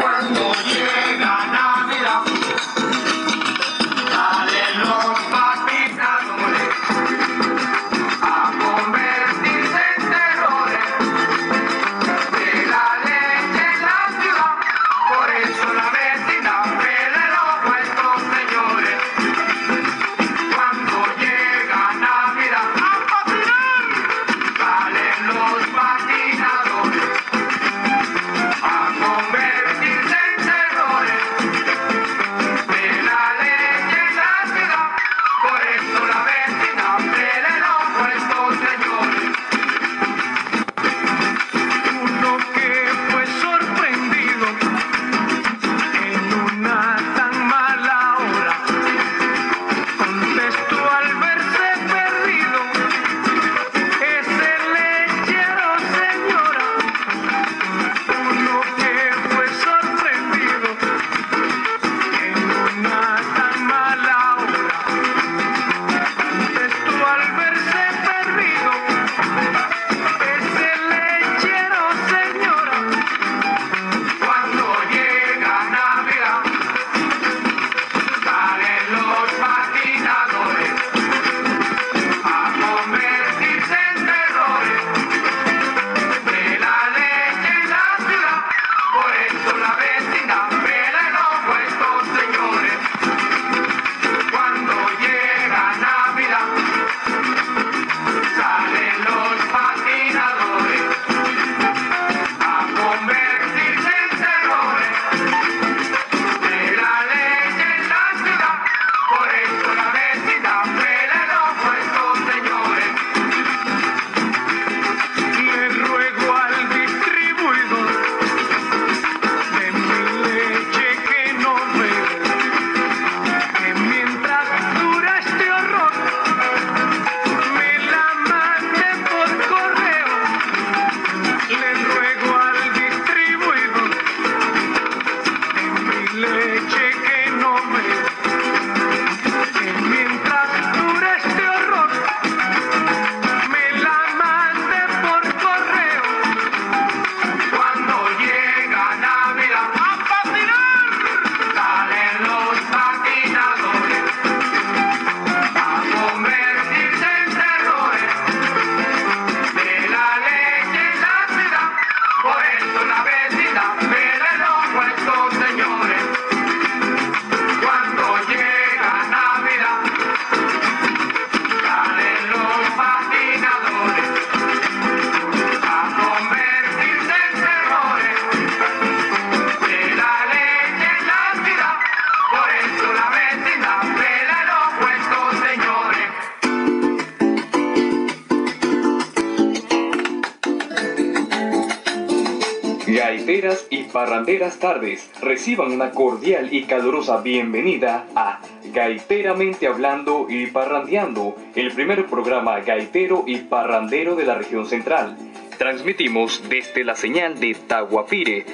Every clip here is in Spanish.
Gaiteras y parranderas tardes, reciban una cordial y calurosa bienvenida a Gaiteramente Hablando y Parrandeando, el primer programa gaitero y parrandero de la región central. Transmitimos desde la señal de Taguapire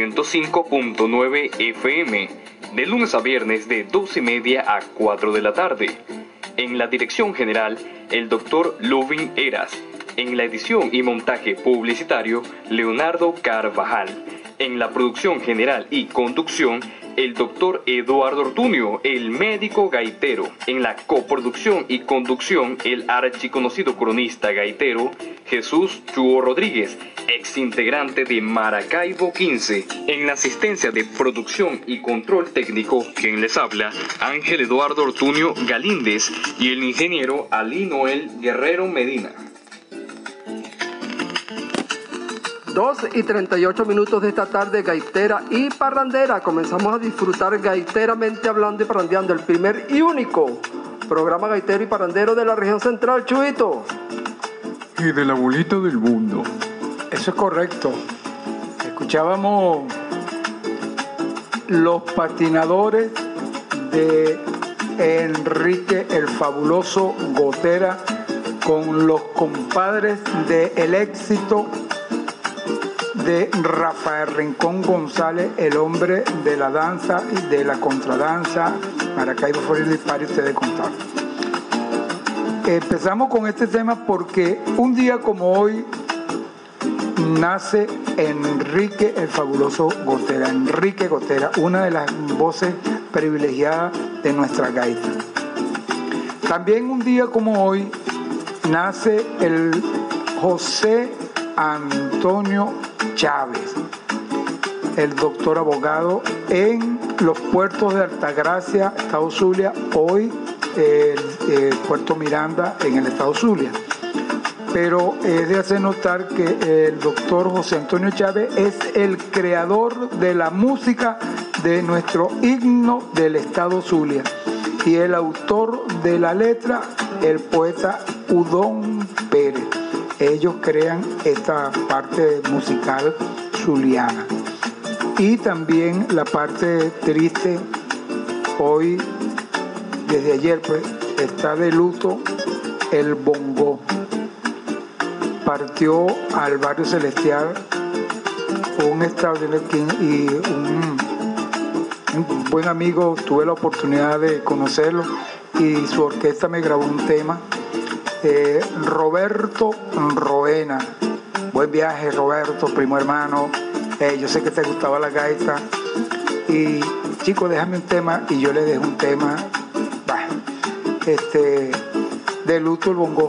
105.9 FM, de lunes a viernes de 2:30 a 4 de la tarde. En la dirección general, el Dr. Lubin Eras. En la edición y montaje publicitario, Leonardo Carvajal. En la producción general y conducción, el Dr. Eduardo Ortuño, el médico gaitero. En la coproducción y conducción, el archiconocido cronista gaitero, Jesús Chuo Rodríguez, ex integrante de Maracaibo 15. En la asistencia de producción y control técnico, quien les habla, Ángel Eduardo Ortuño Galíndez y el ingeniero Ali Noel Guerrero Medina. 2:38 de esta tarde, gaitera y parrandera. Comenzamos a disfrutar Gaiteramente Hablando y Parrandeando, el primer y único programa gaitero y parrandero de la región central, Chuito. Y de la bolita del mundo. Eso es correcto. Escuchábamos los patinadores de Enrique el Fabuloso Gotera con los compadres de El Éxito de Rafael Rincón González, el hombre de la danza y de la contradanza, Maracaibo, Florida y París, ustedes contar. Empezamos con este tema porque un día como hoy nace Enrique el Fabuloso Gotera. Enrique Gotera, una de las voces privilegiadas de nuestra gaita. También un día como hoy nace el José Antonio Chávez, el doctor abogado en los puertos de Altagracia, estado Zulia, hoy Puerto Miranda en el estado Zulia. Pero es de hacer notar que el doctor José Antonio Chávez es el creador de la música de nuestro himno del estado Zulia y el autor de la letra, el poeta Udón Pérez. Ellos crean esta parte musical zuliana. Y también la parte triste, hoy, desde ayer, pues, está de luto el bongo. Partió al barrio Celestial un extraordinario y un buen amigo, tuve la oportunidad de conocerlo y su orquesta me grabó un tema. Roberto Roena, buen viaje Roberto, primo hermano, yo sé que te gustaba la gaita y chico, déjame un tema y yo le dejo un tema, de luto el bongo.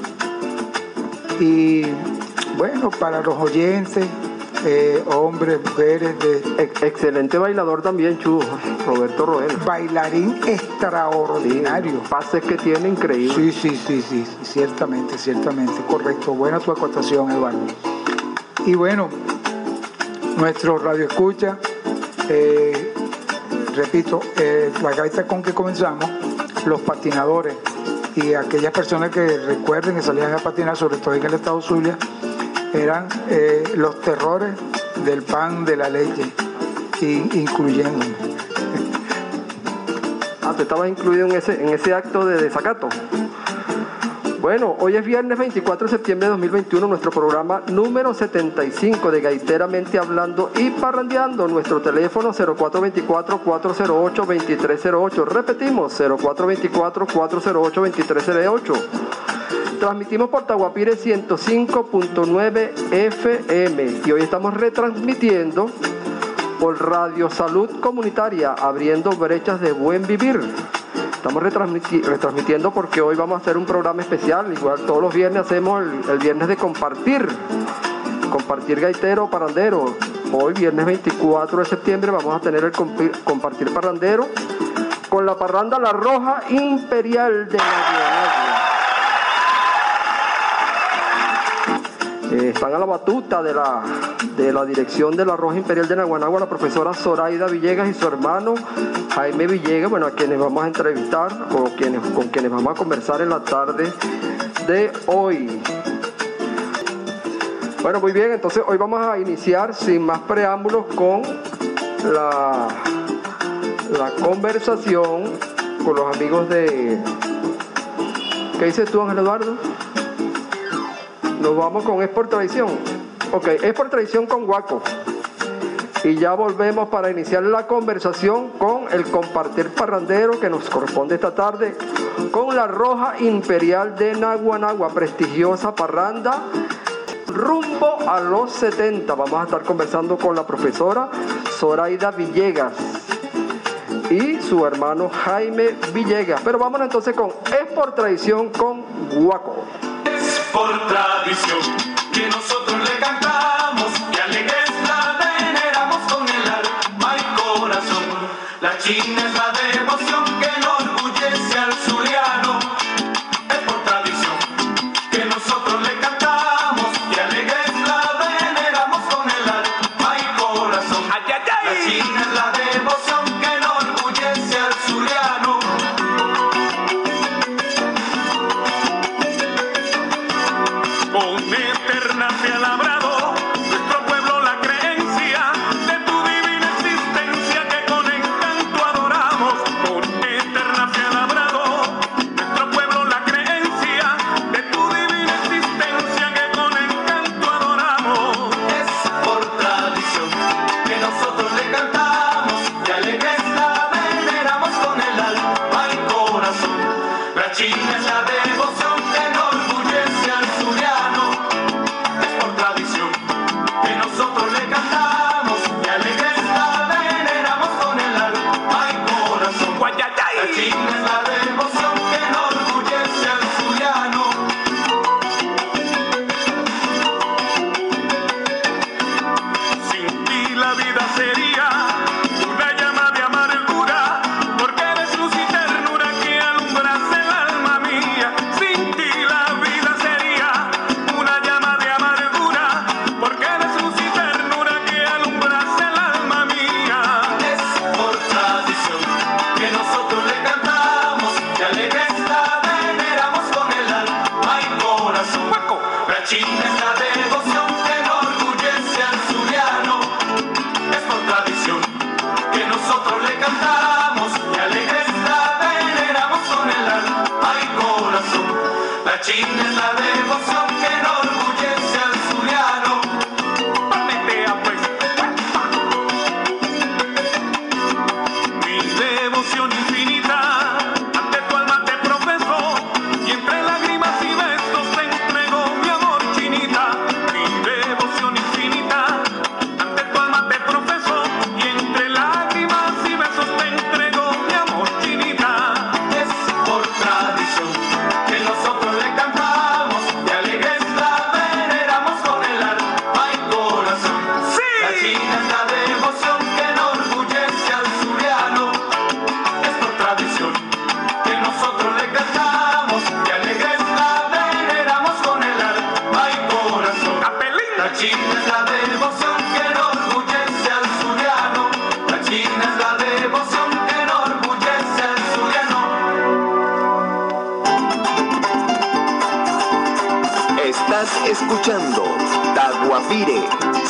Y bueno, para los oyentes, hombres, mujeres, excelente bailador también, Chudo, Roberto Roena. Bailarín extraordinario. Sí, pases que tiene increíble. Sí, ciertamente, correcto. Buena tu acotación, Eduardo. Y bueno, nuestro radio escucha, repito, la gaita con que comenzamos, los patinadores y aquellas personas que recuerden que salían a patinar, sobre todo en el estado Zulia, eran los terrores del pan, de la leche, incluyéndome. ¿Tú estabas incluido en ese acto de desacato? Bueno, hoy es viernes 24 de septiembre de 2021, nuestro programa número 75 de Gaiteramente Hablando y Parrandeando. Nuestro teléfono 0424-408-2308. Repetimos, 0424-408-2308. Transmitimos por Taguapire 105.9 FM y hoy estamos retransmitiendo por Radio Salud Comunitaria, abriendo brechas de buen vivir. Estamos retransmitiendo porque hoy vamos a hacer un programa especial. Igual todos los viernes hacemos el viernes de compartir gaitero, parrandero. Hoy, viernes 24 de septiembre, vamos a tener el compartir parrandero con la parranda La Roja Imperial de Naguanagua. Están a la batuta de la dirección de La Roja Imperial de Naguanagua la profesora Zoraida Villegas y su hermano Jaime Villegas, bueno, a quienes vamos a entrevistar o con quienes vamos a conversar en la tarde de hoy. Bueno, muy bien, entonces hoy vamos a iniciar sin más preámbulos con la conversación con los amigos de... ¿Qué dices tú, Ángel Eduardo? Nos vamos con Es por Tradición. Ok, Es por Tradición con Guaco. Y ya volvemos para iniciar la conversación con el compartir parrandero que nos corresponde esta tarde con La Roja Imperial de Naguanagua, prestigiosa parranda rumbo a los 70. Vamos a estar conversando con la profesora Zoraida Villegas y su hermano Jaime Villegas. Pero vámonos entonces con Es por Tradición con Guaco. Es por tradición que nosotros le cantamos y alegres la veneramos con el alma y corazón. La china es la devoción que enorgullece al zuliano. Es por tradición que nosotros le cantamos y alegres la veneramos con el alma y corazón. ¡Ay, ay, ay! La china es la devoción que enorgullece al zuliano. Con eterna fe ha labrado nuestro pueblo la creencia de tu divina existencia que con encanto adoramos. Con eterna fe ha labrado nuestro pueblo la creencia de tu divina existencia que con encanto adoramos. Es por tradición que nosotros le cantamos sería una llama de amargura, porque eres luz y ternura que alumbras el alma mía. Sin ti la vida sería una llama de amargura, porque eres luz y ternura que alumbras el alma mía. Es por tradición que nosotros le cantamos, que alegres la veneramos con el alma y corazón. La chinga es la devoción que enorgullece al zuliano. Es por tradición que nosotros le cantamos, que alegres la veneramos con el alma y corazón. La chinga es la devoción que enorgullece al zuliano. Pametea pues. Mi devoción infinita ante tu alma te profeso, y entre lágrimas y besos te entrego mi amor, chinita. Mi devoción infinita ante tu alma te profeso, y entre lágrimas y besos te entrego mi amor, chinita. Es por tradición que nosotros le cantamos, que alegres la veneramos con el alma y corazón. ¡Sí! La china es la devoción que enorgullece al zuliano. Es por tradición que nosotros le cantamos, que alegres la veneramos con el alma y corazón. La china es la devoción que enorgullece al zuliano. La china es la devoción que enorgullece al zuliano. Estás escuchando Taguapire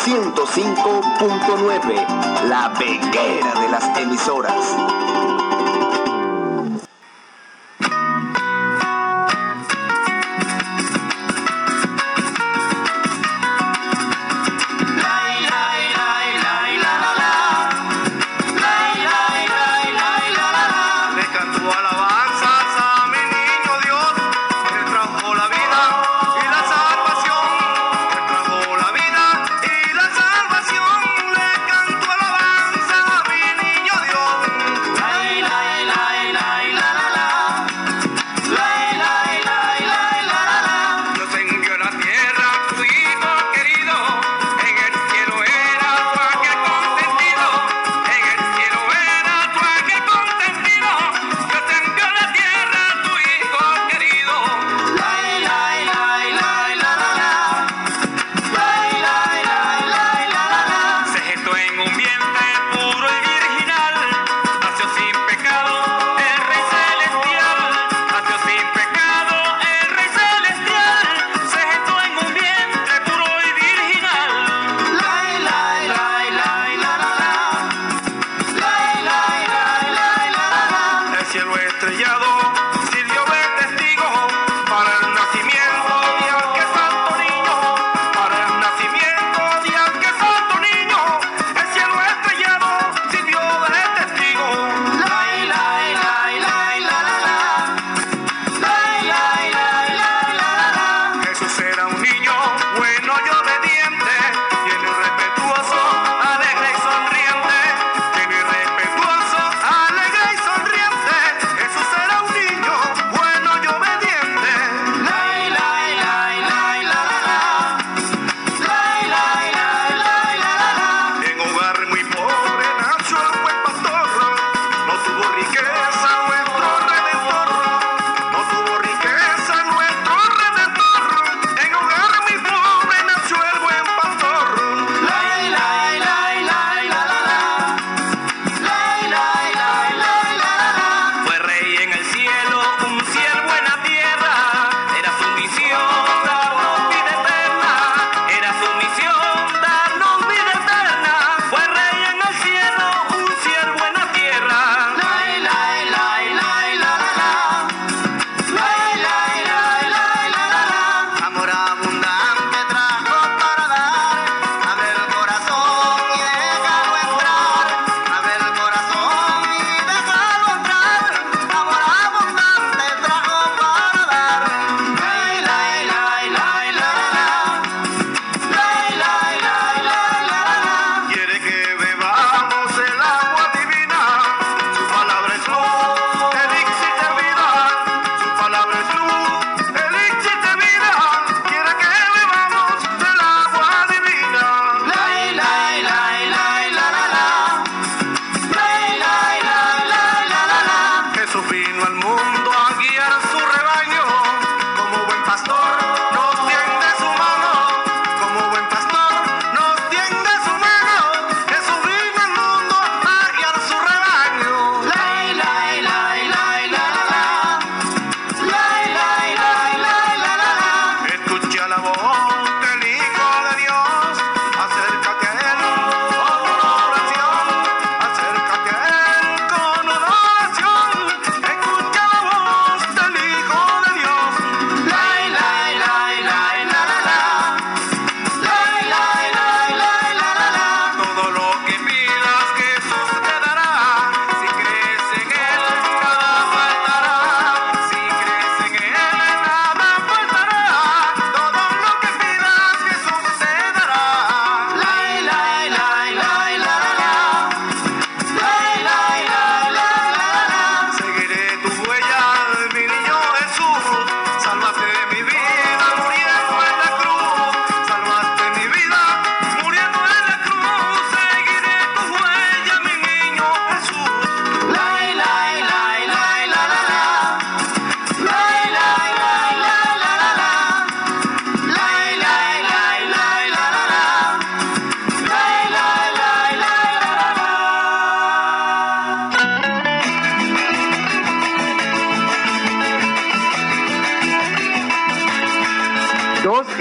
105.9, la peguera de las emisoras. Le canto alabanzas a mi niño Dios, que trajo la vida y la salvación. Que trajo la vida y la salvación. Le canto alabanza a mi niño Dios.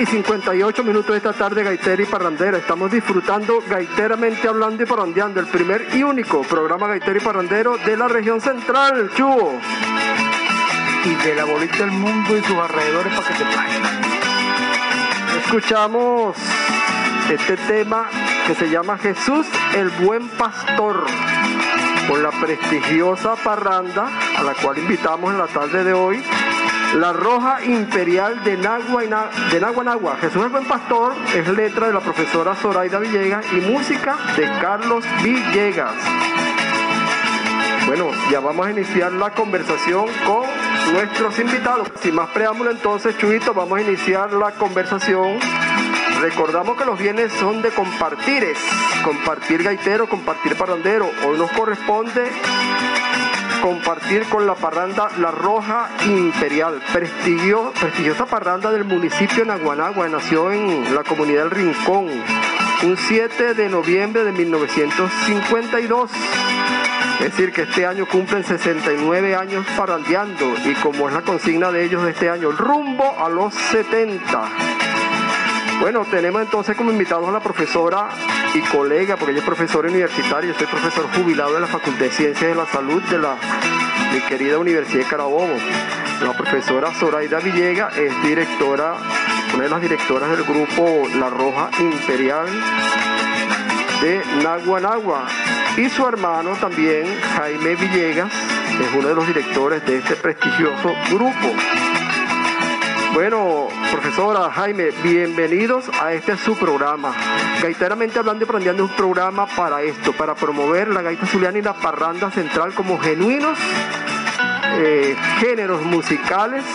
6:58 de esta tarde, gaitera y parrandera. Estamos disfrutando Gaiteramente Hablando y Parrandeando, el primer y único programa gaitero y parrandero de la región central, Chugo. Y de la bolita del mundo y sus alrededores para que se plaguen. Escuchamos este tema que se llama Jesús el Buen Pastor, con la prestigiosa parranda a la cual invitamos en la tarde de hoy, La Roja Imperial de Nagua. Jesús el Buen Pastor es letra de la profesora Zoraida Villegas y música de Carlos Villegas. Bueno, ya vamos a iniciar la conversación con nuestros invitados. Sin más preámbulo, entonces, Chuito, vamos a iniciar la conversación. Recordamos que los bienes son de compartires, compartir gaitero, compartir parrandero. Hoy nos corresponde compartir con la parranda La Roja Imperial, prestigiosa parranda del municipio de Naguanagua. Nació en la comunidad del Rincón un 7 de noviembre de 1952. Es decir, que este año cumplen 69 años parrandeando, y como es la consigna de ellos de este año, rumbo a los 70. Bueno, tenemos entonces como invitados a la profesora y colega, porque ella es profesora universitaria. Yo soy profesor jubilado de la Facultad de Ciencias de la Salud de mi querida Universidad de Carabobo. La profesora Zoraida Villegas es directora, una de las directoras del grupo La Roja Imperial de Naguanagua. Y su hermano también, Jaime Villegas, es uno de los directores de este prestigioso grupo. Bueno, profesora, Jaime, bienvenidos a este su programa. Gaiteramente Hablando y Parrandeando es un programa para esto, para promover la gaita zuliana y la parranda central como genuinos géneros musicales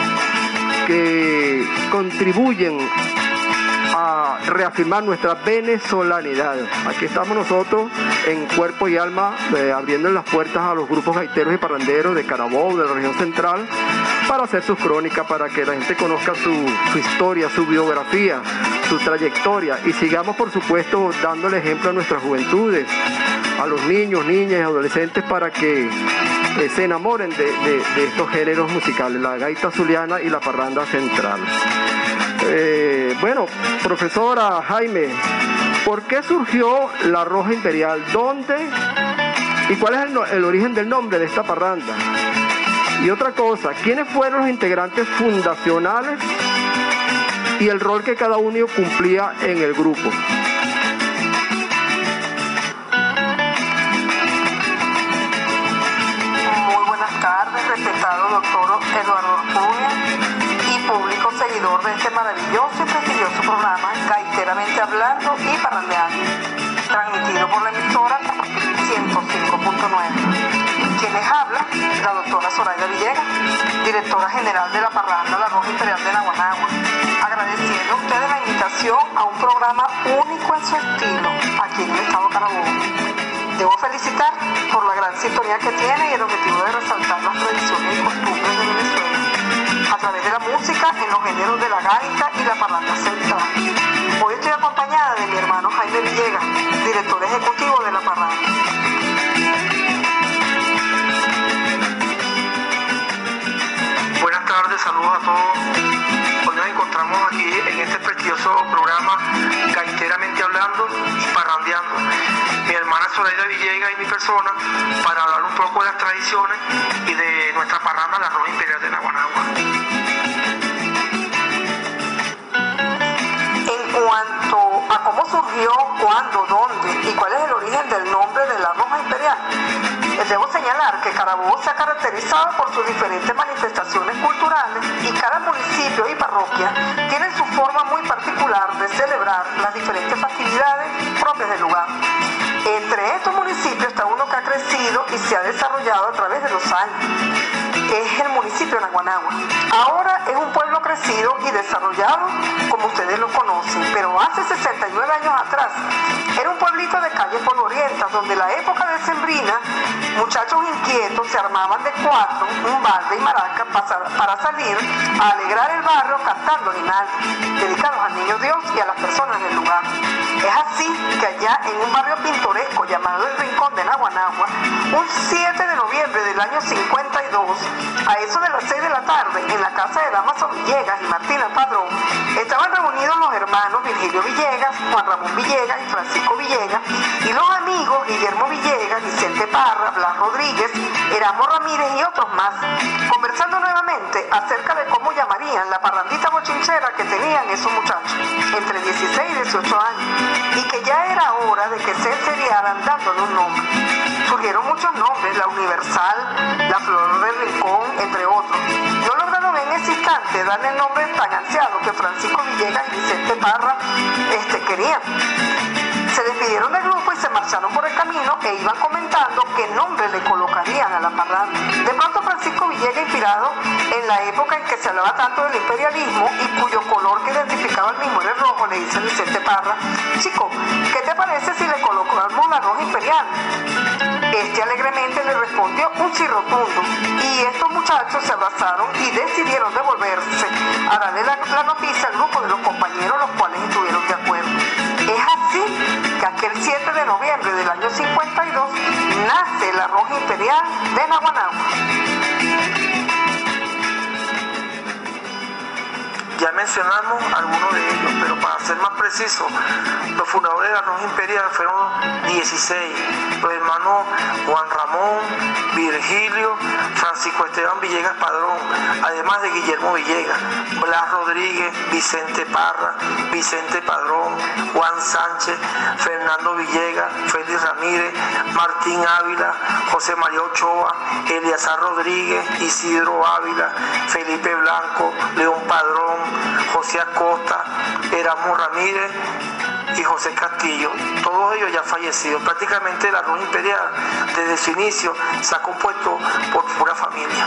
que contribuyen a reafirmar nuestra venezolanidad. Aquí estamos nosotros en cuerpo y alma, abriendo las puertas a los grupos gaiteros y parranderos de Carabobo, de la región central, para hacer sus crónicas, para que la gente conozca su historia, su biografía, su trayectoria, y sigamos, por supuesto, dándole ejemplo a nuestras juventudes, a los niños, niñas y adolescentes, para que se enamoren de estos géneros musicales, la gaita zuliana y la parranda central. Bueno, profesora Jaime, ¿por qué surgió La Roja Imperial? ¿Dónde y cuál es el origen del nombre de esta parranda? Y otra cosa, ¿quiénes fueron los integrantes fundacionales y el rol que cada uno cumplía en el grupo? Muy buenas tardes, respetado doctor Eduardo Ortuña y público seguidor de este maravilloso y prestigioso programa Gaiteramente Hablando y Parrandeando, transmitido por la emisora 105.9. Quienes habla, la doctora Zoraida Villegas, directora general de la parranda La Roja Imperial de Naguanagua, agradeciendo a ustedes la invitación a un programa único en su estilo aquí en el estado de Carabobo. Debo felicitar por la gran sintonía que tiene y el objetivo de resaltar las tradiciones y costumbres de Venezuela a través de la música en los géneros de la gaita y la parranda central. Hoy estoy acompañada de mi hermano Jaime Villegas, director ejecutivo de la parranda. Buenas tardes, saludos a todos. Hoy nos encontramos aquí en este prestigioso programa Gaiteramente Hablando y Parrandeando. Mi hermana Zoraida Villegas y mi persona, para hablar un poco de las tradiciones y de nuestra parranda La Roja Imperial de Naguanagua. En cuanto a cómo surgió, cuándo, dónde y cuál es el origen del nombre de La Roja Imperial, debo señalar que Carabobo se ha caracterizado por sus diferentes manifestaciones culturales, y cada municipio y parroquia tienen su forma muy particular de celebrar las diferentes festividades propias del lugar. Entre estos municipios está uno que ha crecido y se ha desarrollado a través de los años. Es el municipio de Naguanagua. Ahora es un pueblo crecido y desarrollado como ustedes lo conocen, pero hace 69 años atrás era un pueblito de calles polvorientas, donde en la época decembrina muchachos inquietos se armaban de cuatro, un balde y maraca para salir a alegrar el barrio cantando animales dedicados al niño Dios y a las personas del lugar. Es así que allá en un barrio pintoresco llamado El Rincón de Naguanagua, Un 7 de noviembre del año 52, a eso de las 6 de la tarde, en la casa de Damaso Villegas y Martina Padrón, estaban reunidos los hermanos Virgilio Villegas, Juan Ramón Villegas y Francisco Villegas, y los amigos Guillermo Villegas, Vicente Parra, Blas Rodríguez, Erasmo Ramírez y otros más, conversando nuevamente acerca de cómo llamarían la parrandita bochinchera que tenían esos muchachos, entre 16 y 18 años, y que ya era hora de que se seriaran dándole un nombre. Surgieron muchos nombres, la Universal, la Flor del Rincón, entre otros. No lograron en ese instante darle el nombre tan ansiado que Francisco Villegas y Vicente Parra querían. Se despidieron del grupo y se marcharon por el camino e iban comentando qué nombre le colocarían a la parranda. De pronto Francisco Villegas, inspirado en la época en que se hablaba tanto del imperialismo y cuyo color que identificaba al mismo era el rojo, le dice Vicente Parra: chico, ¿qué te parece si le colocamos la roja imperial? Alegremente le respondió un sí rotundo, y estos muchachos se abrazaron y decidieron devolverse a darle la noticia al grupo de los compañeros, los cuales estuvieron de acuerdo. Es así que aquel 7 de noviembre del año 52 nace la Roja Imperial de Naguanagua. Ya mencionamos algunos de ellos, pero para ser más preciso, los fundadores de la Roja Imperial fueron 16, los hermanos Juan Ramón, Virgilio, Francisco Esteban Villegas Padrón, además de Guillermo Villegas, Blas Rodríguez, Vicente Parra, Vicente Padrón, Juan Sánchez, Fernando Villegas, Félix Ramírez, Martín Ávila, José María Ochoa, Eliazar Rodríguez, Isidro Ávila, Felipe Blanco, León Padrón, José Acosta, Erasmo Ramírez y José Castillo, todos ellos ya fallecidos. Prácticamente la Roja Imperial desde su inicio se ha compuesto por pura familia.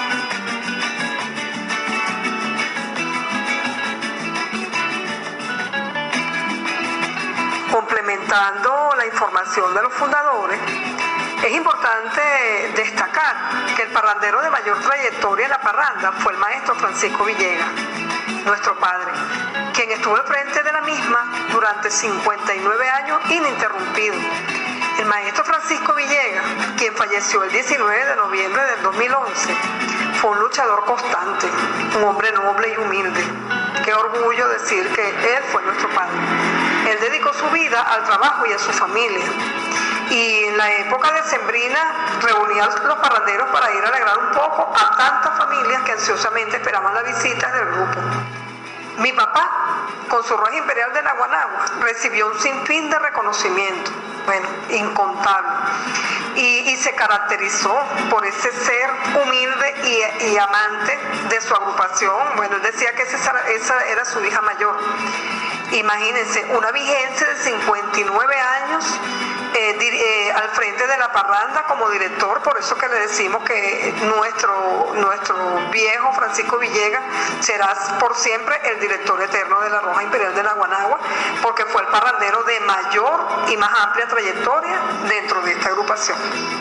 Complementando la información de los fundadores, es importante destacar que el parrandero de mayor trayectoria en la parranda fue el maestro Francisco Villegas, nuestro padre, quien estuvo al frente de la misma durante 59 años ininterrumpido. El maestro Francisco Villegas, quien falleció el 19 de noviembre del 2011, fue un luchador constante, un hombre noble y humilde. Qué orgullo decir que él fue nuestro padre. Él dedicó su vida al trabajo y a su familia. Y en la época decembrina reunía a los parranderos para ir a alegrar un poco a tantas familias que ansiosamente esperaban la visita del grupo. Mi papá, con su Roja Imperial de Naguanagua, recibió un sinfín de reconocimiento, bueno, incontable, y se caracterizó por ese ser humilde y amante de su agrupación. Bueno, él decía que esa era su hija mayor. Imagínense, una vigencia de 59 años al frente de la parranda como director. Por eso que le decimos que nuestro viejo Francisco Villegas será por siempre el director eterno de la Roja Imperial de Naguanagua, porque fue el parrandero de mayor y más amplia trayectoria dentro de esta agrupación.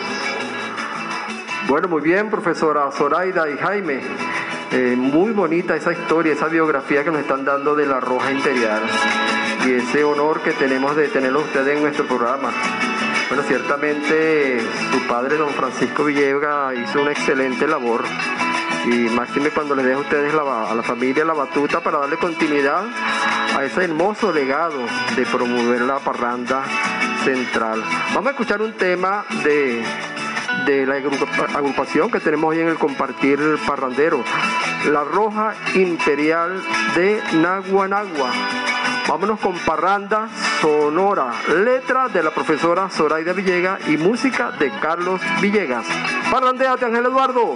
Bueno, muy bien, profesora Zoraida y Jaime. Muy bonita esa historia, esa biografía que nos están dando de la Roja Imperial y ese honor que tenemos de tenerlos ustedes en nuestro programa. Bueno, ciertamente su padre, don Francisco Villegas, hizo una excelente labor, y máxime cuando les deja a ustedes a la familia la batuta para darle continuidad a ese hermoso legado de promover la parranda central. Vamos a escuchar un tema de la agrupación que tenemos hoy en el Compartir Parrandero, la Roja Imperial de Naguanagua. Vámonos con Parranda Sonora, letra de la profesora Zoraida Villegas y música de Carlos Villegas. Parrandeate, Ángel Eduardo.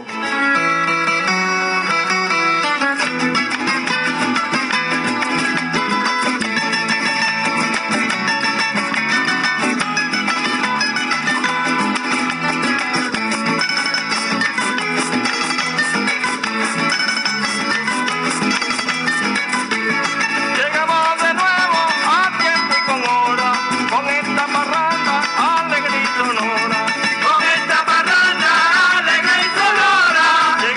Con esta parranda alegre y sonora.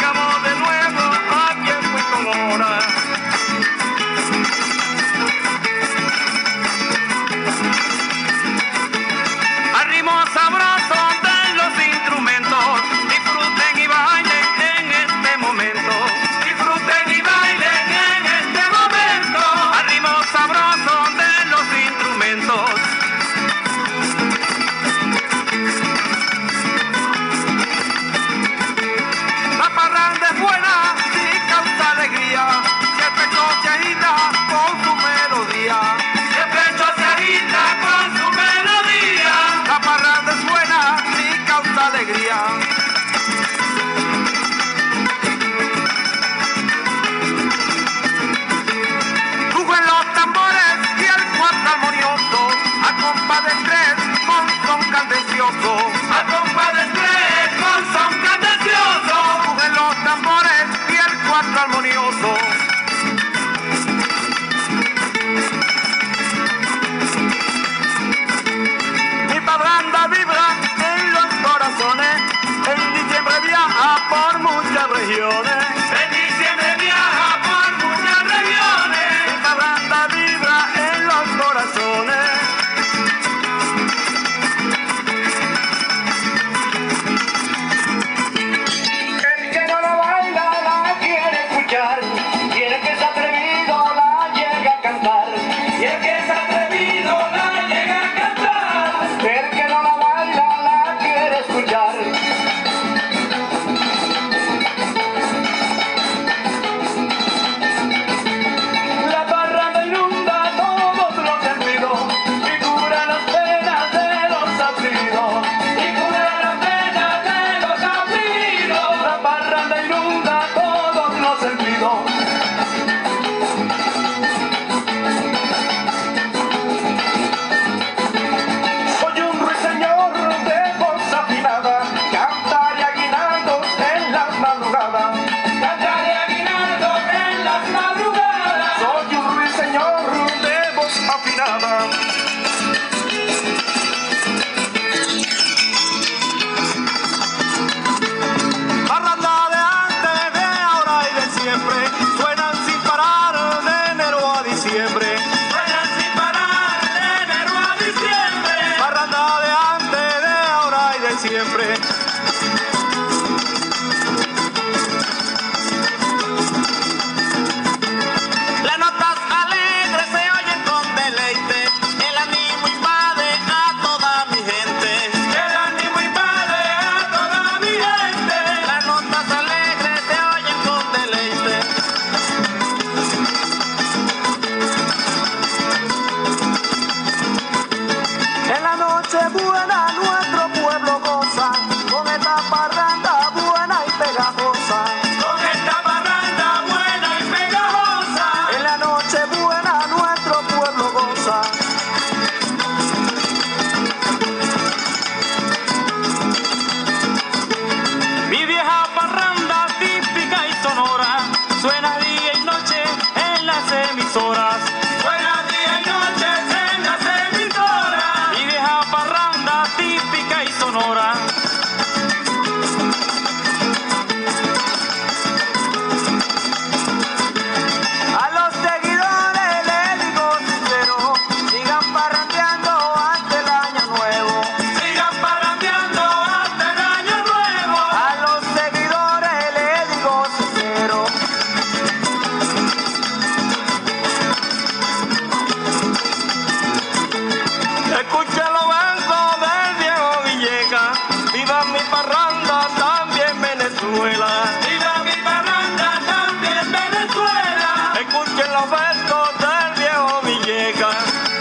alegría. Rugen los tambores y el cuarto armonioso, a compás de tres con son cadencioso. A compás de tres con son cadencioso. Rugen los tambores y el cuarto armonioso. Mi parranda vibra en los corazones, en diciembre viaja por muchas regiones. En diciembre viaja por muchas regiones. Mi parranda vibra en los corazones. El que no la baila la quiere escuchar, y el que es atrevido la llega a cantar. Y el que es atrevido la llega a cantar. El que no la baila la quiere escuchar. La parranda inunda todos los sentidos y cura las penas de los afligidos. Y cura las penas de los afligidos. La parranda inunda todos los sentidos. Soy un ruiseñor de voz afinada, cantaré aguinaldos en las madrugadas. Cantaré aguinaldos en las madrugadas. Soy un ruiseñor de voz afinada. Parranda de antes, de ahora y de siempre, suenan sin parar de enero a diciembre. Suenan sin parar de enero a diciembre. Parranda de antes, de ahora y de siempre. Las notas alegres se oyen con deleite, el ánimo invade a toda mi gente. El ánimo invade a toda mi gente. Las notas alegres se oyen con deleite. En la noche buena nuestro pueblo goza con esta parranda buena y pegajosa. Con esta parranda buena y pegajosa. En la noche buena nuestro pueblo goza. Mi vieja parranda típica y sonora suena día y noche en las emisoras. Suena día y noche en las emisoras. Mi vieja parranda típica y sonora. A los seguidores les digo sincero, sigan parrandeando hasta el año nuevo. Sigan parrandeando hasta el año nuevo. A los seguidores les digo sincero. Escuchen los versos del viejo Villegas. Viva mi parranda, también Venezuela. Viva mi parranda, también Venezuela. Escuchen los versos del viejo Villegas.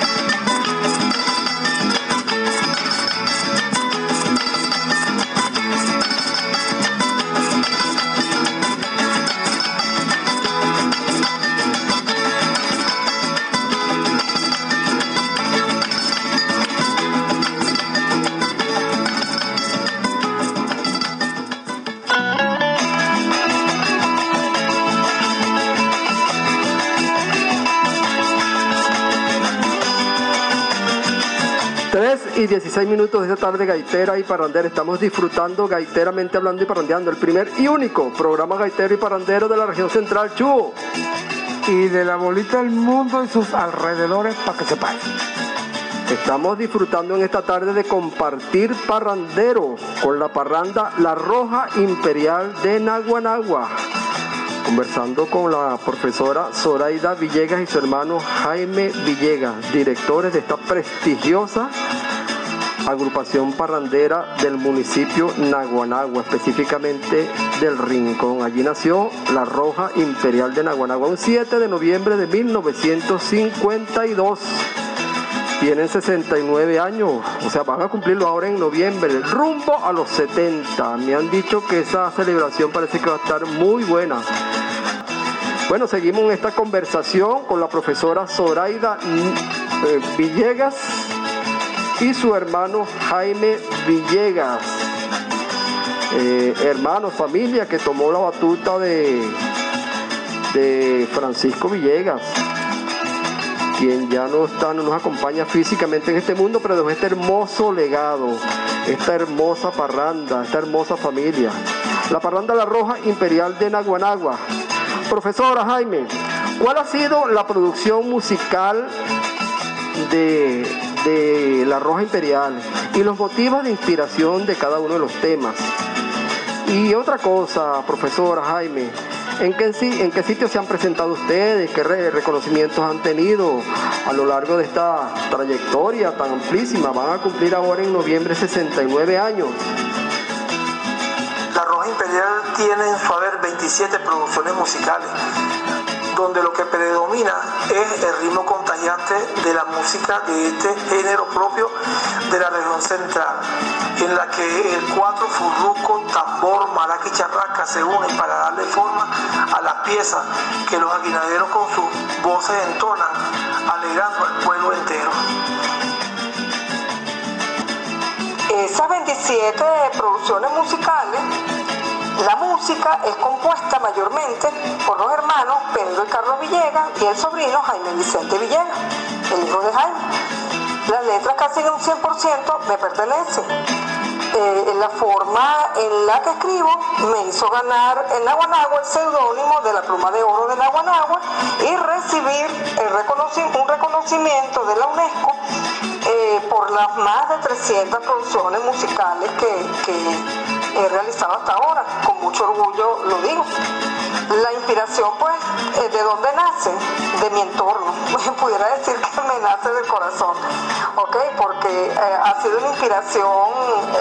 Y 16 minutos de esta tarde gaitera y parrandera. Estamos disfrutando gaiteramente hablando y parrandeando, el primer y único programa gaitero y parrandero de la región central, Chubo. Y de la bolita del mundo y sus alrededores, para que sepáis. Estamos disfrutando en esta tarde de compartir parrandero con la parranda La Roja Imperial de Naguanagua. Conversando con la profesora Zoraida Villegas y su hermano Jaime Villegas, directores de esta prestigiosa agrupación parrandera del municipio Naguanagua, específicamente del Rincón. Allí nació La Roja Imperial de Naguanagua, un 7 de noviembre de 1952. Tienen 69 años, o sea, van a cumplirlo ahora en noviembre, rumbo a los 70. Me han dicho que esa celebración parece que va a estar muy buena. Bueno, seguimos en esta conversación con la profesora Zoraida Villegas y su hermano Jaime Villegas. Hermano, familia que tomó la batuta de Francisco Villegas, quien ya no nos acompaña físicamente en este mundo, pero dejó este hermoso legado, esta hermosa parranda, esta hermosa familia. La parranda La Roja Imperial de Naguanagua. Profesora Jaime, ¿cuál ha sido la producción musical de La Roja Imperial y los motivos de inspiración de cada uno de los temas? Y otra cosa, profesora Jaime, ¿en qué sitios se han presentado ustedes? ¿Qué reconocimientos han tenido a lo largo de esta trayectoria tan amplísima? Van a cumplir ahora en noviembre 69 años. La Roja Imperial tiene en su haber 27 producciones musicales, donde lo que predomina es el ritmo contagiante de la música de este género propio de la región central, en la que el cuatro, furruco, tambor, maraca y charrasca se unen para darle forma a las piezas que los aguinaderos con sus voces entonan, alegrando al pueblo entero. Esas 27 producciones musicales, la música es compuesta mayormente por los hermanos Pedro y Carlos Villegas y el sobrino Jaime Vicente Villegas, el hijo de Jaime. Las letras casi en un 100% me pertenecen. La forma en la que escribo me hizo ganar en Naguanagua el seudónimo de la Pluma de Oro de Naguanagua y recibir un reconocimiento de la UNESCO por las más de 300 producciones musicales que he realizado hasta ahora. Con mucho orgullo lo digo. La inspiración, pues, ¿de dónde nace? De mi entorno. Pudiera decir que me nace del corazón, ¿ok? Porque ha sido una inspiración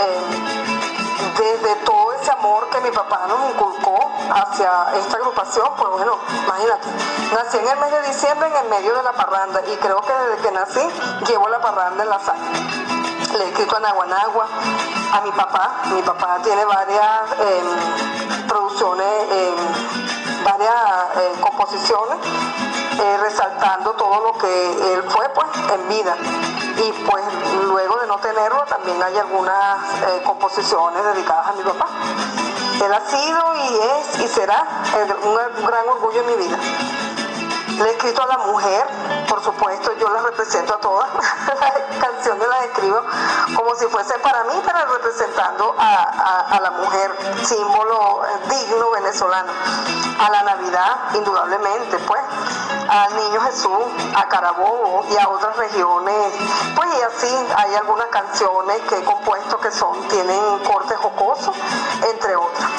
desde todo ese amor que mi papá nos inculcó hacia esta agrupación. Pues bueno, imagínate, nací en el mes de diciembre en el medio de la parranda y creo que desde que nací llevo la parranda en la sangre. Le he escrito a Naguanagua, a mi papá tiene varias producciones, varias composiciones, resaltando todo lo que él fue, pues, en vida. Y pues luego de no tenerlo también hay algunas composiciones dedicadas a mi papá. Él ha sido y es y será un gran orgullo en mi vida. Le he escrito a la mujer, por supuesto, yo las represento a todas. Las canciones las escribo como si fuese para mí, pero representando a la mujer, símbolo digno venezolano. A la Navidad, indudablemente, pues. Al Niño Jesús, a Carabobo y a otras regiones. Pues y así hay algunas canciones que he compuesto que tienen cortes jocosos, entre otras.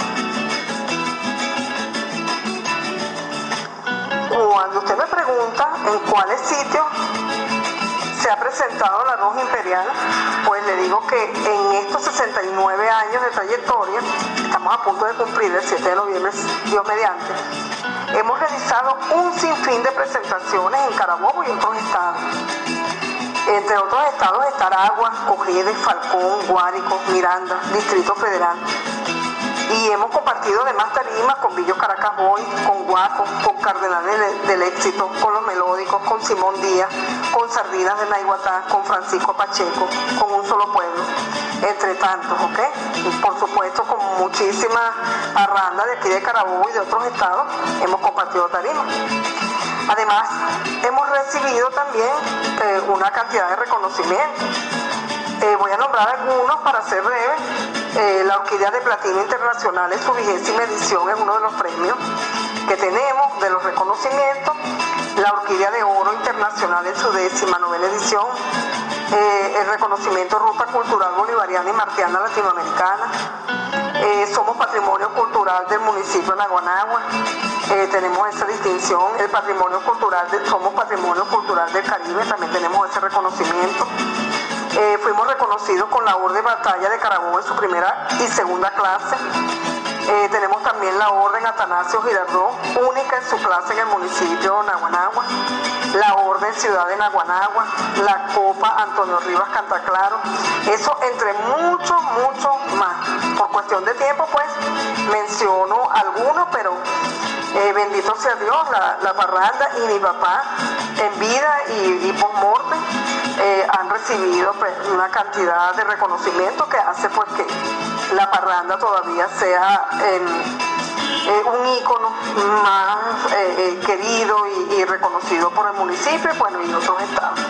Cuando usted me pregunta en cuáles sitios se ha presentado La Roja Imperial, pues le digo que en estos 69 años de trayectoria, estamos a punto de cumplir el 7 de noviembre, Dios mediante, hemos realizado un sinfín de presentaciones en Carabobo y otros estados. Entre otros estados está Aragua, Cojedes, Falcón, Guárico, Miranda, Distrito Federal. Y hemos compartido además tarimas con Billo Caracas Boy, con Guaco, con Cardenales del Éxito, con Los Melódicos, con Simón Díaz, con Sardinas de Naiguatá, con Francisco Pacheco, con Un Solo Pueblo, entre tantos, ¿ok? Y por supuesto con muchísimas parrandas de aquí de Carabobo y de otros estados hemos compartido tarimas. Además, hemos recibido también una cantidad de reconocimientos. Voy a nombrar algunos para ser breve. La Orquídea de Platino Internacional en su 20ª edición es uno de los premios que tenemos, de los reconocimientos. La Orquídea de Oro Internacional en su 19ª edición. El reconocimiento Ruta Cultural Bolivariana y Martiana Latinoamericana. Somos Patrimonio Cultural del municipio de Naguanagua. Tenemos esa distinción. El Patrimonio Cultural somos Patrimonio Cultural del Caribe, también tenemos ese reconocimiento. Fuimos reconocidos con la Orden de Batalla de Carabobo en su primera y segunda clase. Tenemos también la Orden Atanasio Girardot, única en su clase en el municipio de Naguanagua, la Orden Ciudad de Naguanagua, la Copa Antonio Rivas Cantaclaro, eso entre muchos más. Por cuestión de tiempo, pues, menciono algunos, pero bendito sea Dios, la parranda y mi papá en vida y post-mortem han recibido pues, una cantidad de reconocimiento que hace pues que la parranda todavía sea un ícono más querido y reconocido por el municipio bueno, y otros estados.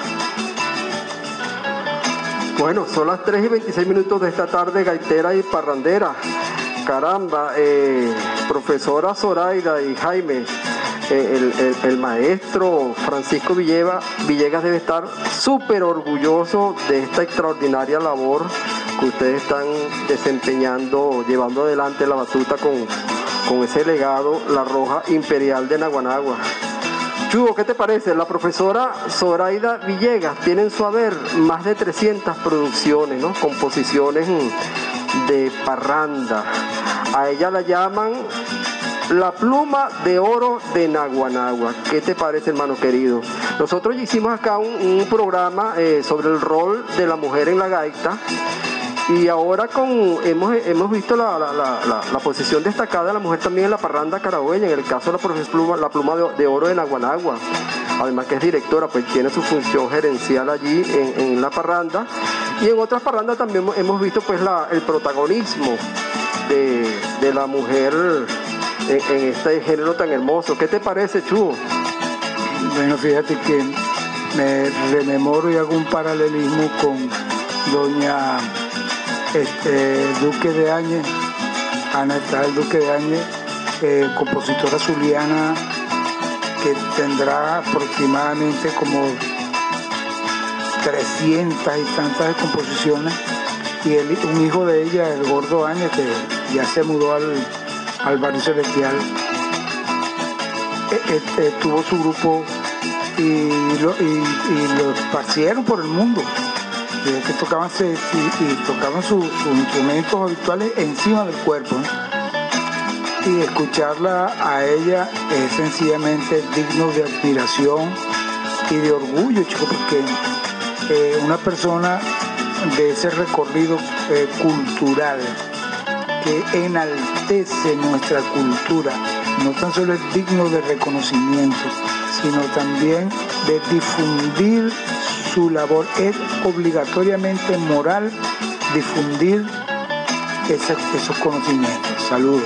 Bueno, son las 3:26 de esta tarde, gaitera y parrandera. Caramba, profesora Zoraida y Jaime, el maestro Francisco Villegas debe estar súper orgulloso de esta extraordinaria labor que ustedes están desempeñando, llevando adelante la batuta con ese legado, la Roja Imperial de Naguanagua. Chugo, ¿qué te parece? La profesora Zoraida Villegas tiene en su haber más de 300 producciones, ¿no? Composiciones de parranda. A ella la llaman la pluma de oro de Naguanagua. ¿Qué te parece, hermano querido? Nosotros hicimos acá un programa sobre el rol de la mujer en la gaita. Y ahora hemos visto la posición destacada de la mujer también en la parranda carabobeña, en el caso de la profesora la pluma de oro de Naguanagua. Además que es directora, pues tiene su función gerencial allí en la parranda. Y en otras parrandas también hemos visto pues el protagonismo de la mujer en este género tan hermoso. ¿Qué te parece, Chugo? Bueno, fíjate que me rememoro y hago un paralelismo con doña Duque de Áñez, Ana Estel Duque de Áñez, compositora zuliana que tendrá aproximadamente como 300 y tantas composiciones, y un hijo de ella, el Gordo Áñez, que ya se mudó al Barrio Celestial, tuvo su grupo y lo esparcieron por el mundo. Que tocaban sus instrumentos habituales encima del cuerpo, ¿no? Y escucharla a ella es sencillamente digno de admiración y de orgullo, chico, porque una persona de ese recorrido cultural que enaltece nuestra cultura no tan solo es digno de reconocimiento, sino también de difundir su labor. Es obligatoriamente moral difundir esos conocimientos. Saludos.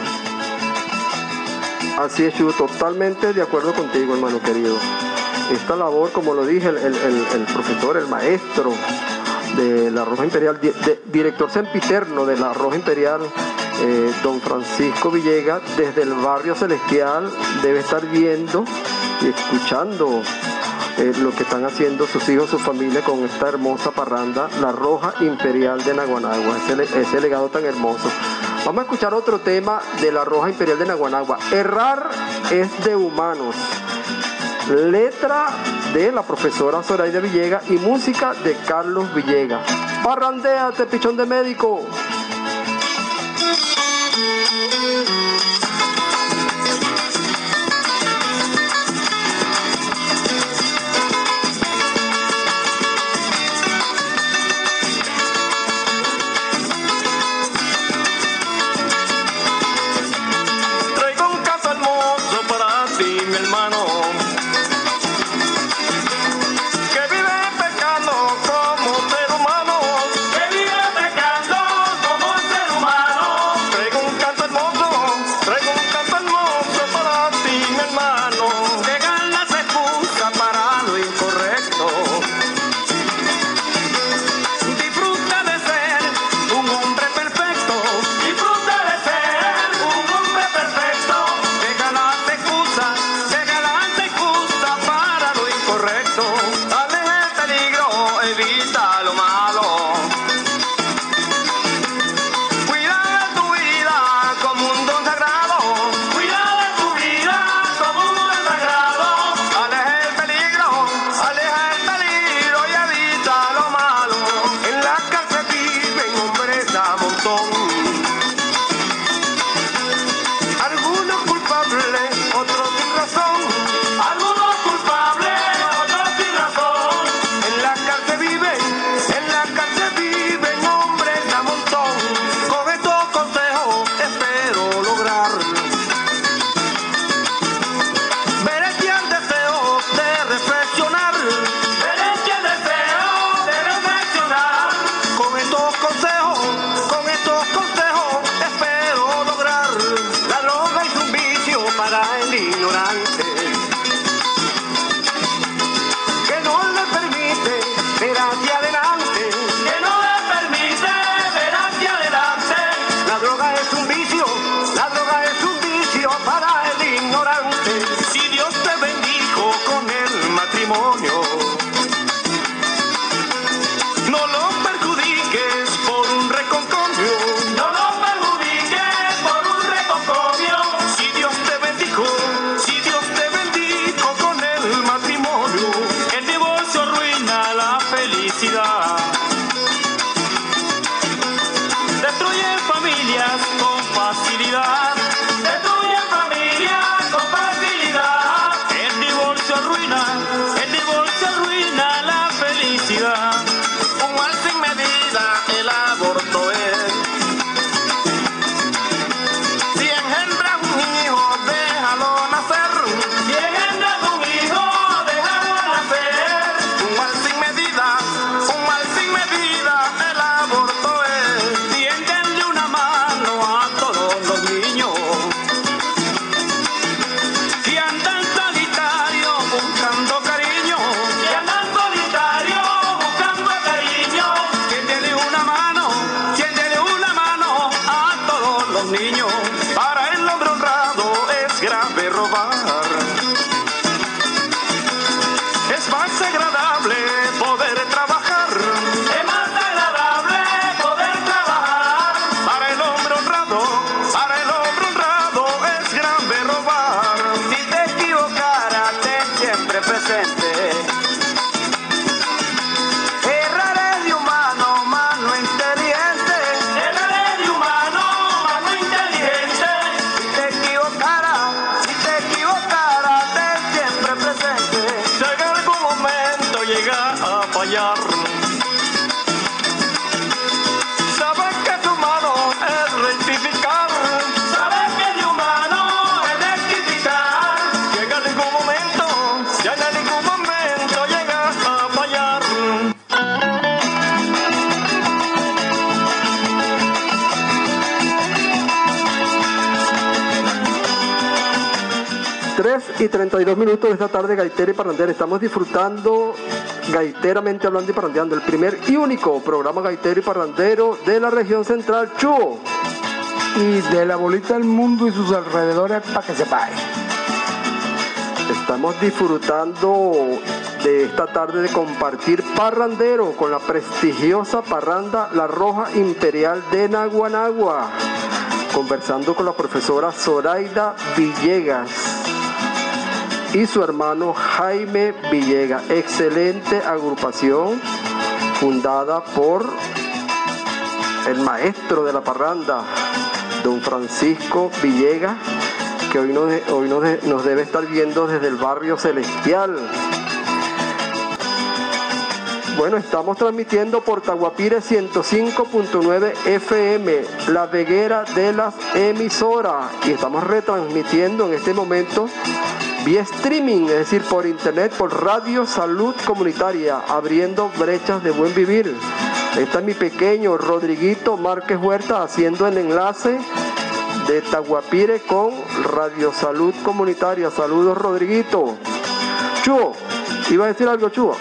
Así es, Chugo, totalmente de acuerdo contigo, hermano querido. Esta labor, como lo dije, el profesor, el maestro de la Roja Imperial, director sempiterno de la Roja Imperial, don Francisco Villegas, desde el Barrio Celestial, debe estar viendo y escuchando lo que están haciendo sus hijos, su familia con esta hermosa parranda, la Roja Imperial de Naguanagua, ese legado tan hermoso. Vamos a escuchar otro tema de la Roja Imperial de Naguanagua. Errar es de humanos. Letra de la profesora Zoraida Villegas y música de Carlos Villegas. Parrandéate, pichón de médico. Hermoso droga es un vicio, la droga es un vicio para el ignorante. Si Dios te bendijo con el matrimonio, no lo perjudiques por un reconcomio. No lo perjudiques por un reconcomio. Si Dios te bendijo con el matrimonio, el divorcio arruina la felicidad. Destruye familias con facilidad. Destruye familias con facilidad. El divorcio arruina la felicidad. Un mal sin medida el aborto es. Si engendras un hijo, déjalo nacer. Si engendras un hijo, déjalo nacer. Un mal sin medida el aborto es. Tiéndenle una mano a todos los niños que andan solitarios buscando cariño. Que andan solitarios buscando cariño. Tiéndele una mano a todos los niños. Para el hombre honrado es grave robar. Es más agradable poder trabajar. Es más agradable poder trabajar. Para el hombre honrado es grave robar. Si te equivocaras, ten siempre presente. Erraré de humano, mano inteligente. Erraré de humano, mano inteligente. Si te equivocaras, ten siempre presente. Si en algún momento llega a fallar, sabes que tu mano es rectificar. Sabes que de humano es rectificar. Si en algún momento llega a fallar. 3:32 de esta tarde, gaitero y parrandero. Estamos disfrutando gaiteramente hablando y parrandeando, el primer y único programa gaitero y parrandero de la región central, Chuo. Y de la bolita del mundo y sus alrededores, para que sepáis. Estamos disfrutando de esta tarde de compartir parrandero con la prestigiosa parranda La Roja Imperial de Naguanagua, conversando con la profesora Zoraida Villegas y su hermano Jaime Villegas. Excelente agrupación fundada por el maestro de la parranda, don Francisco Villegas, que hoy nos debe estar viendo desde el barrio Celestial. Bueno, estamos transmitiendo por Taguapire 105.9 FM, la veguera de las emisoras, y estamos retransmitiendo en este momento vía streaming, es decir, por internet, por Radio Salud Comunitaria, abriendo brechas de buen vivir. Está mi pequeño Rodriguito Márquez Huerta haciendo el enlace de Taguapire con Radio Salud Comunitaria. Saludos, Rodriguito. Chuo, ¿iba a decir algo, Chuo?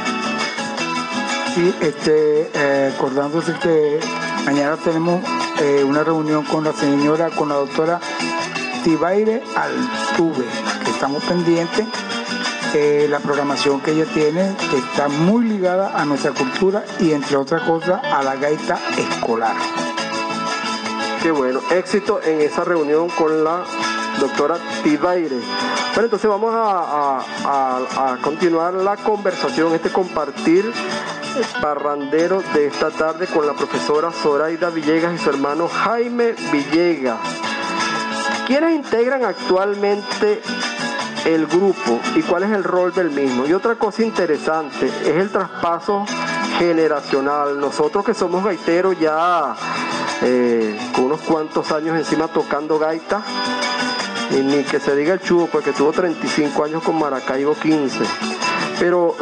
Sí, acordándose que mañana tenemos una reunión con la doctora Tibaire Altuve, que estamos pendientes. La programación que ella tiene, que está muy ligada a nuestra cultura y, entre otras cosas, a la gaita escolar. Qué bueno, éxito en esa reunión con la doctora Tibaire. Bueno, entonces vamos a continuar la conversación, compartir parrandero de esta tarde con la profesora Zoraida Villegas y su hermano Jaime Villegas. ¿Quiénes integran actualmente el grupo y cuál es el rol del mismo? Y otra cosa interesante es el traspaso generacional. Nosotros que somos gaiteros ya con unos cuantos años encima tocando gaita, y ni que se diga el Chubo, porque tuvo 35 años con Maracaibo 15, pero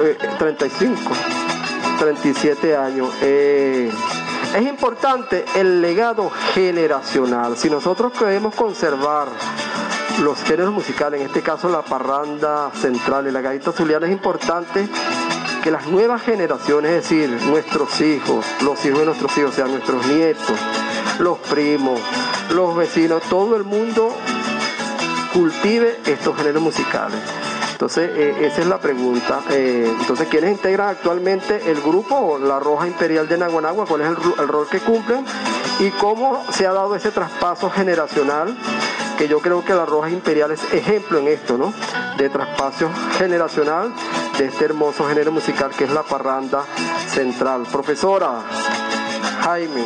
37 años. Es importante el legado generacional. Si nosotros queremos conservar los géneros musicales, en este caso la parranda central y la gaita zuliana, es importante que las nuevas generaciones, es decir, nuestros hijos, los hijos de nuestros hijos, o sea, nuestros nietos, los primos, los vecinos, todo el mundo cultive estos géneros musicales. Entonces, esa es la pregunta. Entonces, ¿quiénes integran actualmente el grupo La Roja Imperial de Naguanagua? ¿Cuál es el rol que cumplen? ¿Y cómo se ha dado ese traspaso generacional? Que yo creo que La Roja Imperial es ejemplo en esto, ¿no? De traspaso generacional de este hermoso género musical que es la parranda central. Profesora Jaime.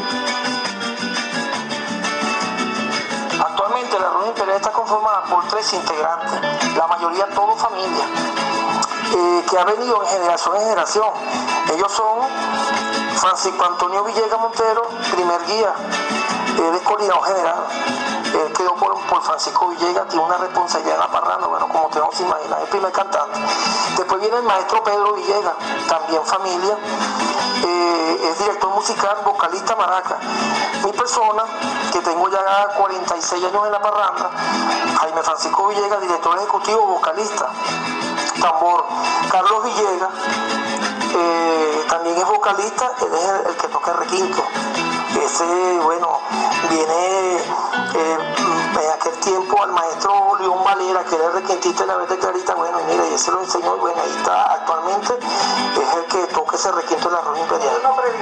Actualmente la Roja Imperial está conformada por 3 integrantes, la mayoría todo familia, que ha venido en generación en generación. Ellos son Francisco Antonio Villegas Montero, primer guía, él es coordinador general. Él quedó por Francisco Villegas, tiene una responsabilidad en la parranda, bueno, como te vamos a imaginar, el primer cantante. Después viene el maestro Pedro Villegas, también familia, es director musical, vocalista, maraca. Mi persona, que tengo ya 46 años en la parranda, Jaime Francisco Villegas, director ejecutivo, vocalista, tambor. Carlos Villegas, también es vocalista, él es el que toca el requinto. Ese, bueno, viene en aquel tiempo al maestro León Valera, que era el requintista de la Verde Clarita, bueno, y mira, y ese lo enseñó, y bueno, ahí está, actualmente es el que toca ese requinto de la Roja Imperial.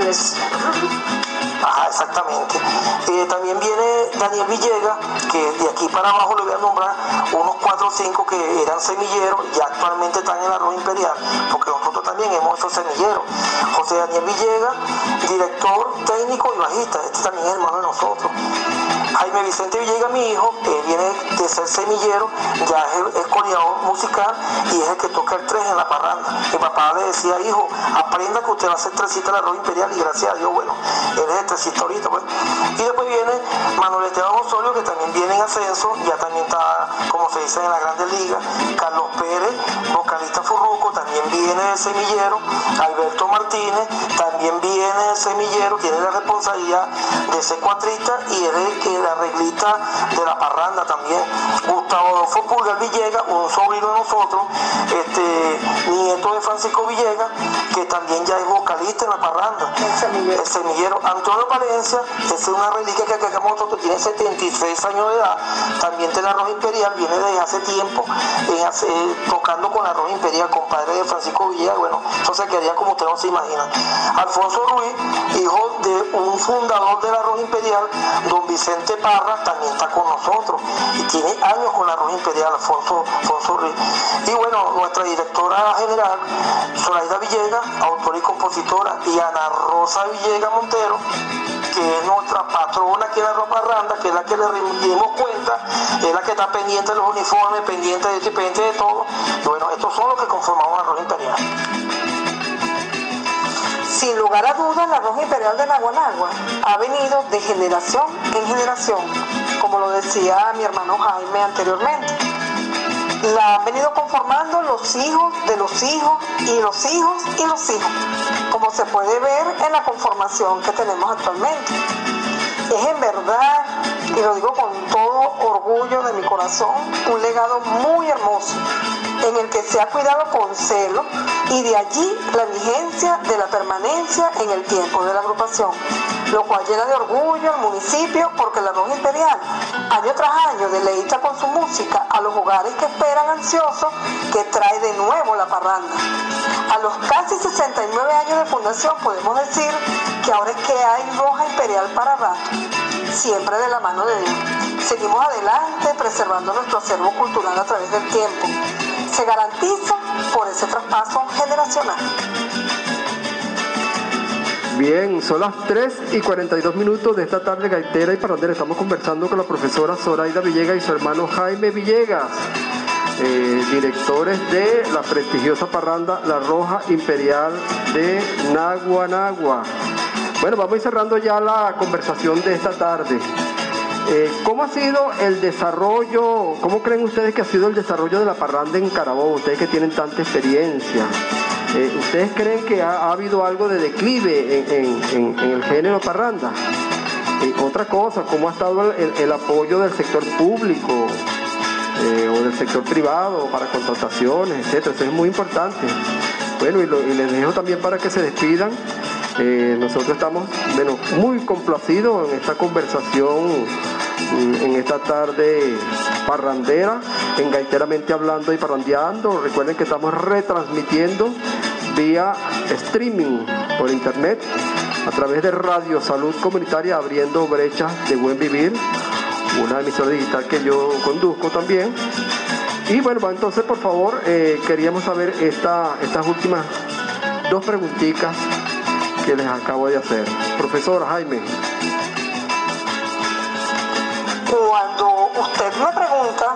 Ajá, exactamente. También viene Daniel Villegas, que de aquí para abajo le voy a nombrar unos 4 o 5 que eran semilleros y actualmente están en la Roja Imperial, porque nosotros también hemos hecho semilleros. José Daniel Villegas, director técnico y bajista, este también es hermano de nosotros. Jaime Vicente Villegas, mi hijo, viene de ser semillero, ya es coordinador musical y es el que toca el 3 en la parranda. Mi papá le decía, hijo, aprenda que usted va a hacer 3 citas en la Roja Imperial, y gracias a Dios, bueno, él es el 3 ahorita, pues. Y después viene Manuel Esteban Osorio, que también viene en ascenso, ya también está, como se dice, en la Grandes Ligas. Carlos Pérez, vocalista Furruco, también viene del semillero. Alberto Martínez, también viene del semillero, tiene la responsabilidad de ser cuatrista y es el arreglista de la parranda también. Gustavo Adolfo Pulgar Villegas, un sobrino de nosotros, nieto de Francisco Villegas, que también ya es vocalista en la parranda. El semillero. Antonio Palencia, es una reliquia que acá nosotros, tiene 76 años de edad, también de la Roja Imperial, viene desde hace tiempo tocando con la Roja Imperial, compadre de Francisco Villegas, bueno, eso se quedaría como usted no se imagina. Alfonso Ruiz, hijo de un fundador de la Roja Imperial, don Vicente Parra, también está con nosotros y tiene años con la Roja Imperial, Alfonso Ruiz. Y bueno, nuestra directora general, Zoraida Villegas, autora y compositora, y Ana Rosa Villegas Montero, que es nuestra patrona aquí en la parranda, que es la que le dimos cuenta, es la que está pendiente de los uniformes, pendiente de esto y pendiente de todo. Y bueno, estos son los que conformamos la Roja Imperial. Sin lugar a dudas, la Roja Imperial de Naguanagua ha venido de generación en generación, como lo decía mi hermano Jaime anteriormente. La han venido conformando los hijos de los hijos y los hijos y los hijos, como se puede ver en la conformación que tenemos actualmente. Es en verdad, y lo digo con todo orgullo de mi corazón, un legado muy hermoso, en el que se ha cuidado con celo, y de allí la vigencia de la permanencia en el tiempo de la agrupación, lo cual llena de orgullo al municipio, porque la Roja Imperial año tras año deleita con su música a los hogares que esperan ansiosos que trae de nuevo la parranda. A los casi 69 años de fundación podemos decir que ahora es que hay Roja Imperial para rato, siempre de la mano de Dios. Seguimos adelante preservando nuestro acervo cultural a través del tiempo. Se garantiza por ese traspaso generacional. Bien, son las 3:42 de esta tarde gaitera y parrandera. Estamos conversando con la profesora Zoraida Villegas y su hermano Jaime Villegas, directores de la prestigiosa parranda La Roja Imperial de Naguanagua. Bueno, vamos a ir cerrando ya la conversación de esta tarde. ¿Cómo ha sido el desarrollo, cómo creen ustedes que ha sido el desarrollo de la parranda en Carabobo? Ustedes que tienen tanta experiencia. ¿Ustedes creen que ha habido algo de declive en el género parranda? Otra cosa, ¿cómo ha estado el apoyo del sector público o del sector privado para contrataciones, etcétera? Eso es muy importante. Bueno, y les dejo también para que se despidan Nosotros estamos muy complacidos en esta conversación, en esta tarde parrandera, en Gaiteramente Hablando y Parrandeando. Recuerden que estamos retransmitiendo vía streaming por internet a través de Radio Salud Comunitaria, Abriendo Brechas de Buen Vivir, una emisora digital que yo conduzco también. Y bueno, entonces por favor, queríamos saber estas últimas dos preguntitas que les acabo de hacer. Profesor Jaime. Cuando usted me pregunta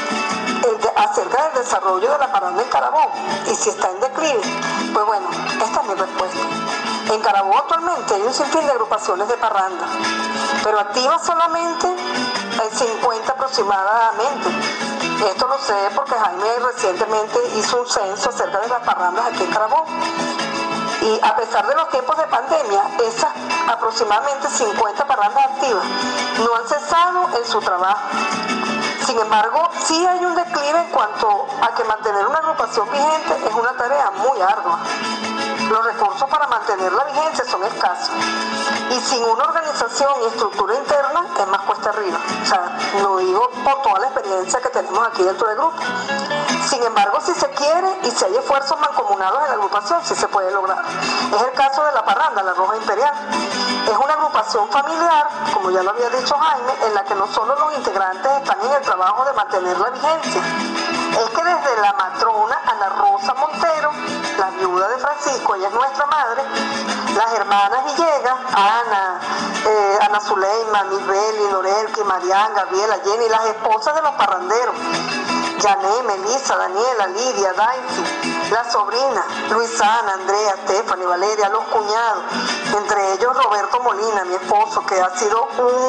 acerca del desarrollo de la parranda en Carabobo y si está en declive, pues bueno, esta es mi respuesta. En Carabobo actualmente hay un sinfín de agrupaciones de parranda, pero activas solamente hay 50 aproximadamente. Esto lo sé porque Jaime recientemente hizo un censo acerca de las parrandas aquí en Carabobo. Y a pesar de los tiempos de pandemia, esas aproximadamente 50 parrandas activas no han cesado en su trabajo. Sin embargo, sí hay un declive en cuanto a que mantener una agrupación vigente es una tarea muy ardua. Los recursos para mantener la vigencia son escasos. Y sin una organización y estructura interna es más cuesta arriba. O sea, lo digo por toda la experiencia que tenemos aquí dentro del grupo. Sin embargo, si se quiere y si hay esfuerzos mancomunados en la agrupación, sí se puede lograr. Es el caso de la parranda, la Roja Imperial. Es una agrupación familiar, como ya lo había dicho Jaime, en la que no solo los integrantes están en el trabajo de mantener la vigencia. Es que desde la matrona Ana Rosa Montero, la viuda de Francisco, ella es nuestra madre, las hermanas Villegas, Ana Zuleima, Milbeli, Lorelki, Marián, Gabriela, Jenny, las esposas de los parranderos, Yané, Melissa, Daniela, Lidia, Daisy, la sobrina, Luisana, Andrea, Stephanie, Valeria, los cuñados, entre ellos Roberto Molina, mi esposo, que ha sido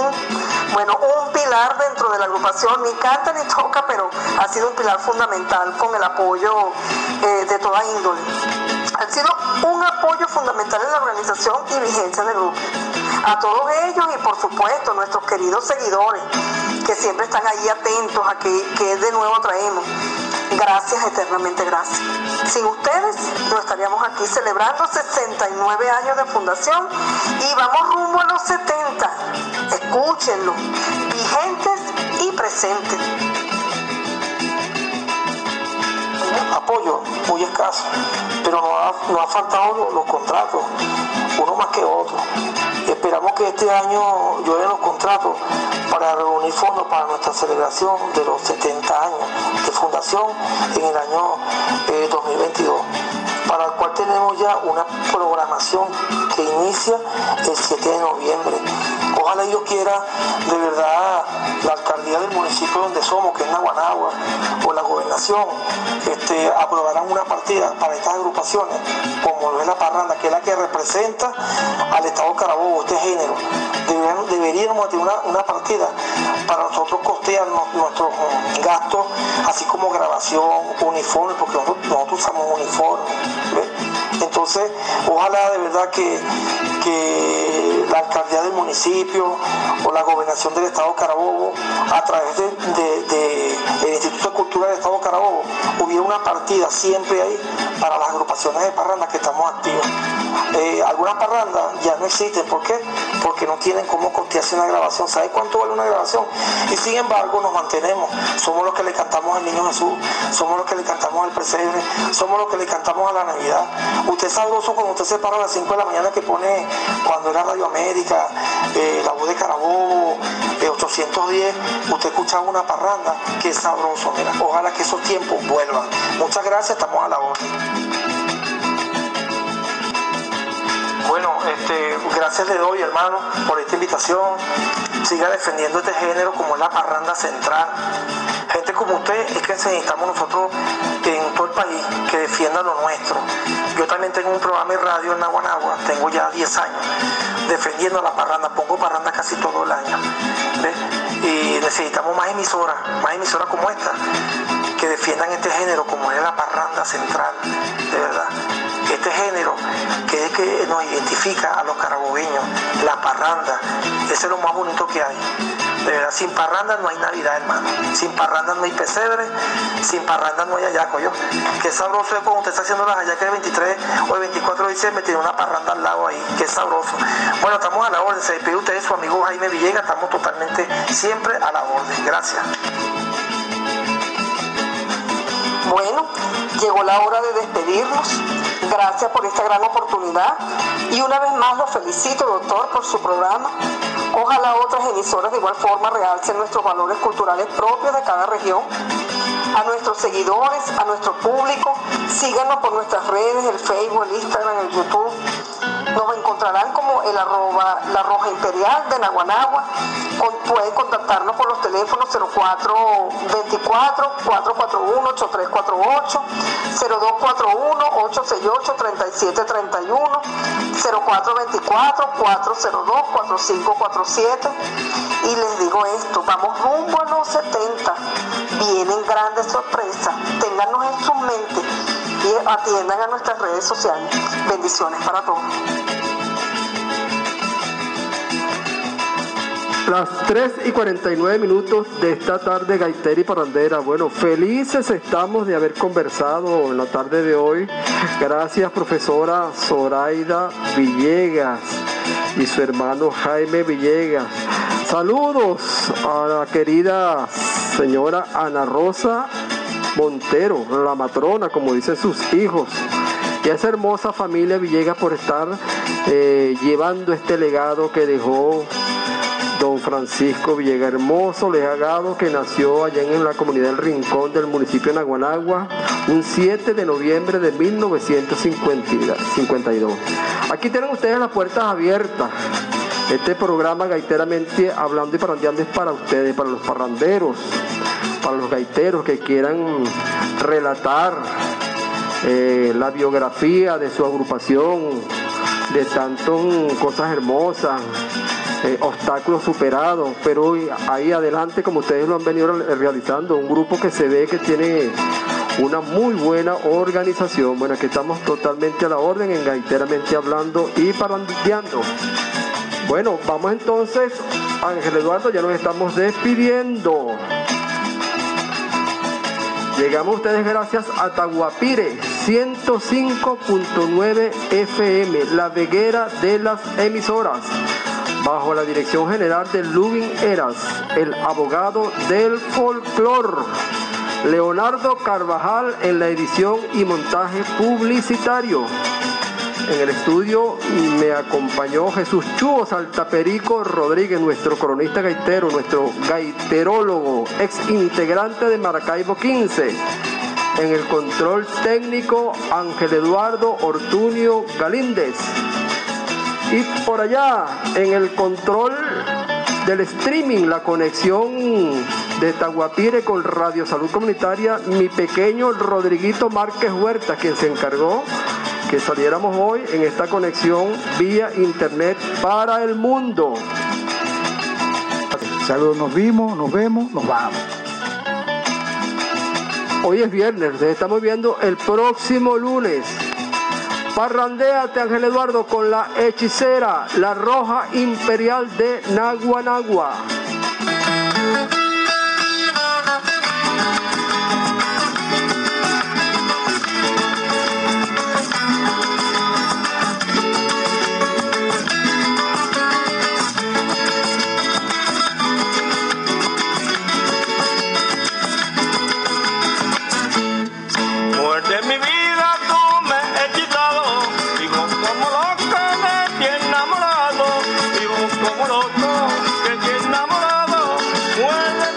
un pilar dentro de la agrupación, ni canta ni toca, pero ha sido un pilar fundamental con el apoyo de toda índole. Han sido un apoyo fundamental en la organización y vigencia del grupo. A todos ellos y por supuesto nuestros queridos seguidores que siempre están ahí atentos a que de nuevo traemos. Gracias, eternamente gracias. Sin ustedes no estaríamos aquí celebrando 69 años de fundación y vamos rumbo a los 70. Escúchenlo, vigentes y presentes. Apoyo muy escaso, pero nos ha faltado los contratos, uno más que otro. Esperamos que este año llueven los contratos para reunir fondos para nuestra celebración de los 70 años de fundación en el año 2022, para el cual tenemos ya una programación que inicia el 7 de noviembre. Ojalá Dios quiera, de verdad, la alcaldía del municipio donde somos, que es Naguanagua, o la gobernación, aprobarán una partida para estas agrupaciones, como lo es la parranda, que es la que representa al Estado Carabobo, este género. Deberíamos tener una partida para nosotros costear nuestros gastos, así como grabación, uniforme, porque nosotros usamos uniforme, ¿ves? Entonces, ojalá de verdad que la alcaldía del municipio o la gobernación del Estado Carabobo, a través del Instituto de Cultura del Estado Carabobo, hubiera una partida siempre ahí para las agrupaciones de parrandas que estamos activas. Algunas parrandas ya no existen. ¿Por qué? Porque no tienen cómo costearse una grabación. ¿Sabe cuánto vale una grabación? Y sin embargo nos mantenemos. Somos los que le cantamos al Niño Jesús, somos los que le cantamos al pesebre, somos los que le cantamos a la Navidad. Usted es sabroso cuando usted se para a las 5 de la mañana que pone, cuando era Radio América, La Voz de Carabobo, 810, usted escuchaba una parranda, que es sabroso. Mira, ojalá que esos tiempos vuelvan. Muchas gracias, estamos a la orden. Bueno, gracias le doy, hermano, por esta invitación. Siga defendiendo este género como es la parranda central. Gente como usted es que necesitamos nosotros en todo el país, que defiendan lo nuestro. Yo también tengo un programa de radio en Naguanagua, tengo ya 10 años defendiendo la parranda, pongo parranda casi todo el año, ¿ves? Y necesitamos más emisoras como esta, que defiendan este género como es la parranda central, de verdad. Este género que es que nos identifica a los carabobeños, la parranda, ese es lo más bonito que hay. De verdad, sin parranda no hay Navidad, hermano. Sin parranda no hay pesebre, sin parranda no hay hallaco, yo. Qué sabroso es cuando usted está haciendo las hallacas el 23 o el 24 de diciembre, tiene una parranda al lado ahí. Qué sabroso. Bueno, estamos a la orden. Se despide usted de su amigo Jaime Villegas. Estamos totalmente siempre a la orden. Gracias. Bueno, llegó la hora de despedirnos. Gracias por esta gran oportunidad y una vez más lo felicito, doctor, por su programa. Ojalá otras emisoras de igual forma realcen nuestros valores culturales propios de cada región. A nuestros seguidores, a nuestro público, síganos por nuestras redes, el Facebook, el Instagram, el YouTube. Nos encontrarán como el @ La Roja Imperial de Naguanagua. Pueden contactarnos por los teléfonos 0424-441-8348, 0241-868-3731, 0424-402-4547. Y les digo esto, vamos rumbo a los 70. Vienen grandes sorpresas. Téngannos en su mente y atiendan a nuestras redes sociales. Bendiciones para todos. Las 3:49 de esta tarde, gaitera y parrandera. Bueno, felices estamos de haber conversado en la tarde de hoy. Gracias, profesora Zoraida Villegas y su hermano Jaime Villegas. Saludos a la querida señora Ana Rosa Montero, la matrona, como dicen sus hijos, y a esa hermosa familia Villegas por estar llevando este legado que dejó don Francisco Villahermoso Legado, que nació allá en la comunidad del Rincón del municipio de Naguanagua un 7 de noviembre de 1952. Aquí tienen ustedes las puertas abiertas. Este programa Gaiteramente Hablando y Parrandeando es para ustedes, para los parranderos, para los gaiteros que quieran relatar la biografía de su agrupación, de tantas cosas hermosas, obstáculos superados, pero ahí adelante, como ustedes lo han venido realizando, un grupo que se ve que tiene una muy buena organización. Bueno, aquí estamos totalmente a la orden en Gaiteramente Hablando y Parrandeando. Bueno, vamos entonces, Ángel Eduardo, ya nos estamos despidiendo. Llegamos a ustedes gracias a Taguapire 105.9 FM, la veguera de las emisoras, bajo la dirección general de Lubin Eras, el abogado del folclor. Leonardo Carvajal en la edición y montaje publicitario. En el estudio me acompañó Jesús Chuo Saltaperico Rodríguez, nuestro cronista gaitero, nuestro gaiterólogo, ex integrante de Maracaibo 15. En el control técnico, Ángel Eduardo Ortunio Galíndez. Y por allá, en el control del streaming, la conexión de Taguapire con Radio Salud Comunitaria, mi pequeño Rodriguito Márquez Huerta, quien se encargó que saliéramos hoy en esta conexión vía internet para el mundo. Saludos, nos vemos, nos vamos. Hoy es viernes, nos estamos viendo el próximo lunes. Parrandéate, Ángel Eduardo, con la hechicera, la Roja Imperial de Naguanagua. De mi vida tú me has hechizado, vivo como loco de ti enamorado, vivo como loco de ti enamorado, muerde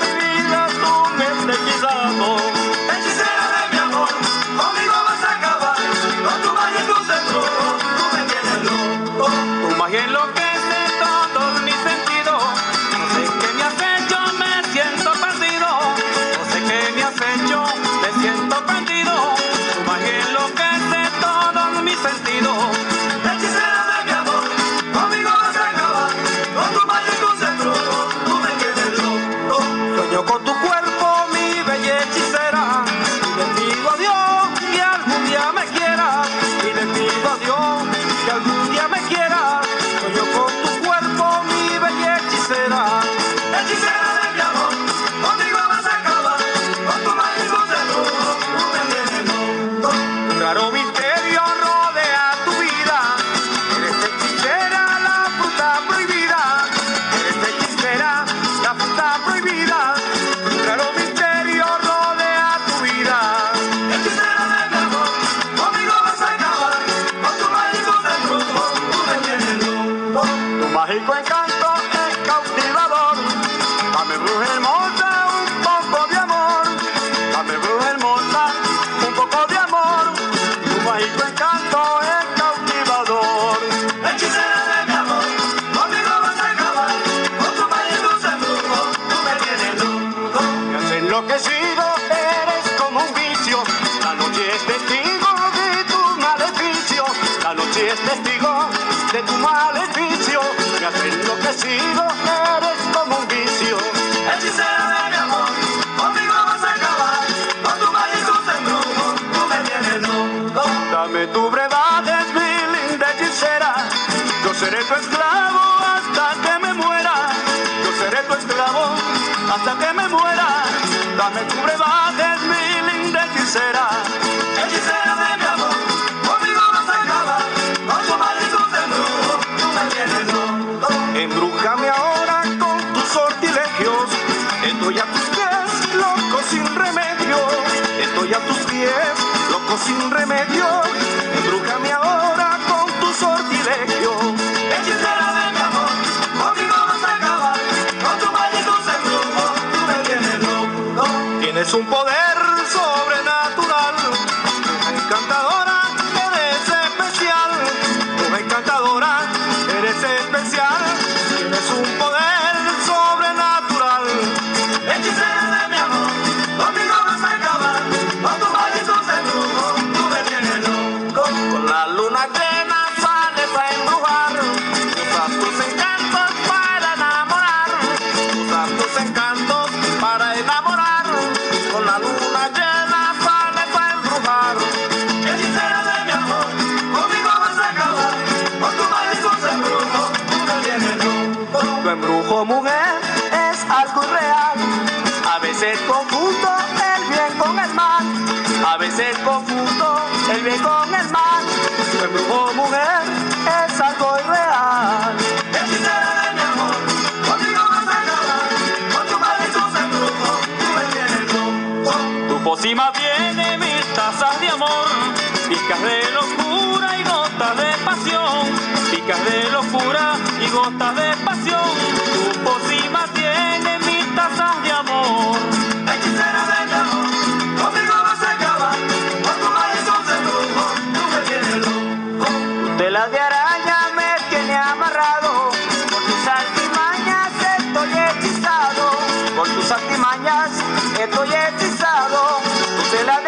bruja hermosa, un poco de amor. Dame, bruja hermosa, un poco de amor. Tu mágico encanto es cautivador. Hechicera de mi amor, conmigo vas a acabar. Con tu magia y dulce embrujo, tú me tienes loco. Me has enloquecido, eres como un vicio. La noche es testigo de tu maleficio. La noche es testigo de tu maleficio. Me has enloquecido, eres como un vicio. Hechicera de mi amor, conmigo vas a acabar. Con tu magia y dulce embrujo, tú me tienes loco. Dame tu brevedad, mi linda hechicera. Yo seré tu esclavo hasta que me muera. Yo seré tu esclavo hasta que me muera. Dame tu brevedad, mi linda hechicera. Hechicera de mi amor, conmigo vas a acabar. Con tu magia y dulce embrujo, tú me tienes loco. Embrújame ahora con tus sortilegios. Estoy a tus pies, loco sin remedio. Estoy a tus pies, loco sin remedio. Embrújame ahora con tus sortilegios. Hechicera de mi amor, conmigo vas a acabar. Con tu magia y dulce embrujo, tú me tienes loco. Tienes un poder sobrenatural. Mujer encantadora, eres especial. Mujer encantadora, eres especial. Tienes un poder sobrenatural. Hechicera de mi amor, conmigo vas a acabar. Con tu magia y dulce embrujo, tú me tienes loco. Con la luna llena sales a embrujar. Usas tus encantos para enamorar. Usas tus encantos para enamorar. Con la luna llena sales a embrujar. Hechicera de mi amor, conmigo vas a acabar. Con tu magia y dulce embrujo, tú me tienes loco. Tu embrujo, mujer, es algo real. A veces confundo el bien con el mal. A veces confundo el bien con el mal. Tu embrujo, mujer, es algo irreal. Hechicera de mi amor, conmigo vas a acabar. Con tu magia y dulce embrujo, tú me tienes loco. Tu pócima tiene 1000 tazas de amor, picas de locura y gotas de pasión, picas de locura y gotas de pasión. Tu pócima tiene 1000 tazas de amor. Hechicera de mi amor, conmigo vas a acabar. Con tu magia y dulce embrujo, tú me tienes loco. Tu tela de araña me tiene amarrado. Por tus artimañas estoy hechizado. Por tus artimañas estoy hechizado. Tu tela